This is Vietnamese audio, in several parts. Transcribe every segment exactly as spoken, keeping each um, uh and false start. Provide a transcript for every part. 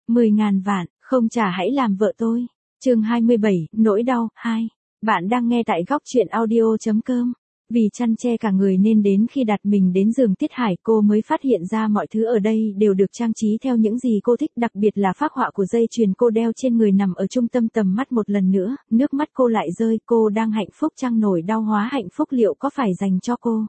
mười ngàn vạn, không trả hãy làm vợ tôi. Chương hai mươi bảy, nỗi đau, hai. Bạn đang nghe tại góc truyện audio chấm com. Vì chăn che cả người nên đến khi đặt mình đến giường Tiết Hải cô mới phát hiện ra mọi thứ ở đây đều được trang trí theo những gì cô thích, đặc biệt là phác họa của dây chuyền cô đeo trên người nằm ở trung tâm tầm mắt một lần nữa, nước mắt cô lại rơi, cô đang hạnh phúc chăng? Nỗi đau hóa hạnh phúc liệu có phải dành cho cô?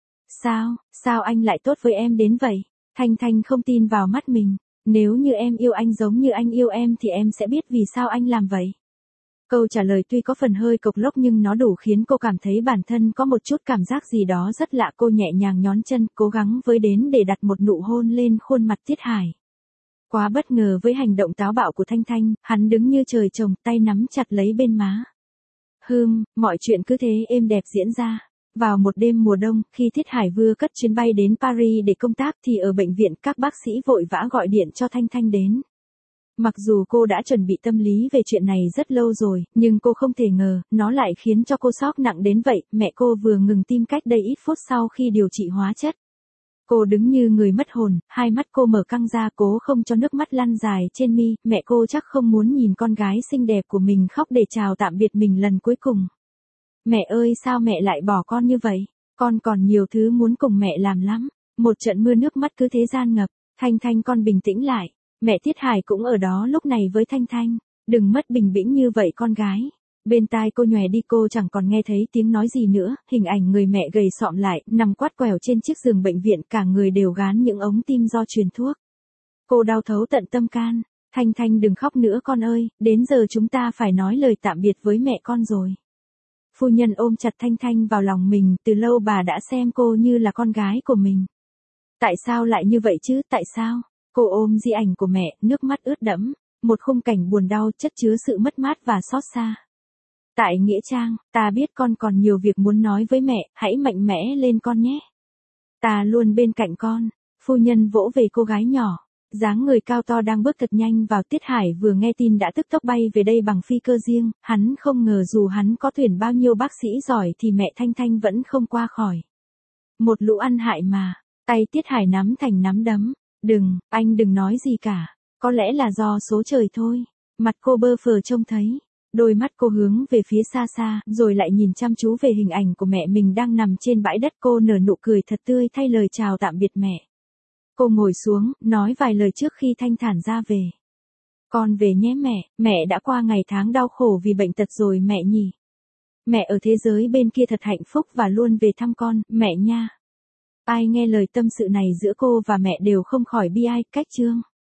Sao, sao anh lại tốt với em đến vậy? Thanh Thanh không tin vào mắt mình, nếu như em yêu anh giống như anh yêu em thì em sẽ biết vì sao anh làm vậy. Câu trả lời tuy có phần hơi cộc lốc nhưng nó đủ khiến cô cảm thấy bản thân có một chút cảm giác gì đó rất lạ. Cô nhẹ nhàng nhón chân, cố gắng với đến để đặt một nụ hôn lên khuôn mặt Tiết Hải. Quá bất ngờ với hành động táo bạo của Thanh Thanh, hắn đứng như trời trồng, tay nắm chặt lấy bên má. Hừm, mọi chuyện cứ thế êm đẹp diễn ra. Vào một đêm mùa đông, khi Tiết Hải vừa cất chuyến bay đến Paris để công tác thì ở bệnh viện các bác sĩ vội vã gọi điện cho Thanh Thanh đến. Mặc dù cô đã chuẩn bị tâm lý về chuyện này rất lâu rồi, nhưng cô không thể ngờ, nó lại khiến cho cô sốc nặng đến vậy. Mẹ cô vừa ngừng tim cách đây ít phút sau khi điều trị hóa chất. Cô đứng như người mất hồn, hai mắt cô mở căng ra cố không cho nước mắt lăn dài trên mi. Mẹ cô chắc không muốn nhìn con gái xinh đẹp của mình khóc để chào tạm biệt mình lần cuối cùng. Mẹ ơi, sao mẹ lại bỏ con như vậy? Con còn nhiều thứ muốn cùng mẹ làm lắm. Một trận mưa nước mắt cứ thế gian ngập. Thanh Thanh, con bình tĩnh lại. Mẹ Tiết Hải cũng ở đó lúc này với Thanh Thanh. Đừng mất bình tĩnh như vậy con gái. Bên tai cô nhòe đi, cô chẳng còn nghe thấy tiếng nói gì nữa. Hình ảnh người mẹ gầy xọm lại, nằm quắt quẻo trên chiếc giường bệnh viện, cả người đều gán những ống tim do truyền thuốc. Cô đau thấu tận tâm can. Thanh Thanh đừng khóc nữa con ơi, đến giờ chúng ta phải nói lời tạm biệt với mẹ con rồi. Phu nhân ôm chặt Thanh Thanh vào lòng mình, từ lâu bà đã xem cô như là con gái của mình. Tại sao lại như vậy chứ, tại sao? Cô ôm di ảnh của mẹ, nước mắt ướt đẫm, một khung cảnh buồn đau chất chứa sự mất mát và xót xa. Tại nghĩa trang, ta biết con còn nhiều việc muốn nói với mẹ, hãy mạnh mẽ lên con nhé. Ta luôn bên cạnh con. Phu nhân vỗ về cô gái nhỏ, dáng người cao to đang bước thật nhanh vào. Tiết Hải vừa nghe tin đã tức tốc bay về đây bằng phi cơ riêng, hắn không ngờ dù hắn có tuyển bao nhiêu bác sĩ giỏi thì mẹ Thanh Thanh vẫn không qua khỏi. Một lũ ăn hại mà, tay Tiết Hải nắm thành nắm đấm. Đừng, anh đừng nói gì cả, có lẽ là do số trời thôi. Mặt cô bơ phờ trông thấy, đôi mắt cô hướng về phía xa xa, rồi lại nhìn chăm chú về hình ảnh của mẹ mình đang nằm trên bãi đất. Cô nở nụ cười thật tươi thay lời chào tạm biệt mẹ. Cô ngồi xuống, nói vài lời trước khi thanh thản ra về. Con về nhé mẹ, mẹ đã qua ngày tháng đau khổ vì bệnh tật rồi mẹ nhỉ. Mẹ ở thế giới bên kia thật hạnh phúc và luôn về thăm con, mẹ nha. Ai nghe lời tâm sự này giữa cô và mẹ đều không khỏi bi ai. Cách chương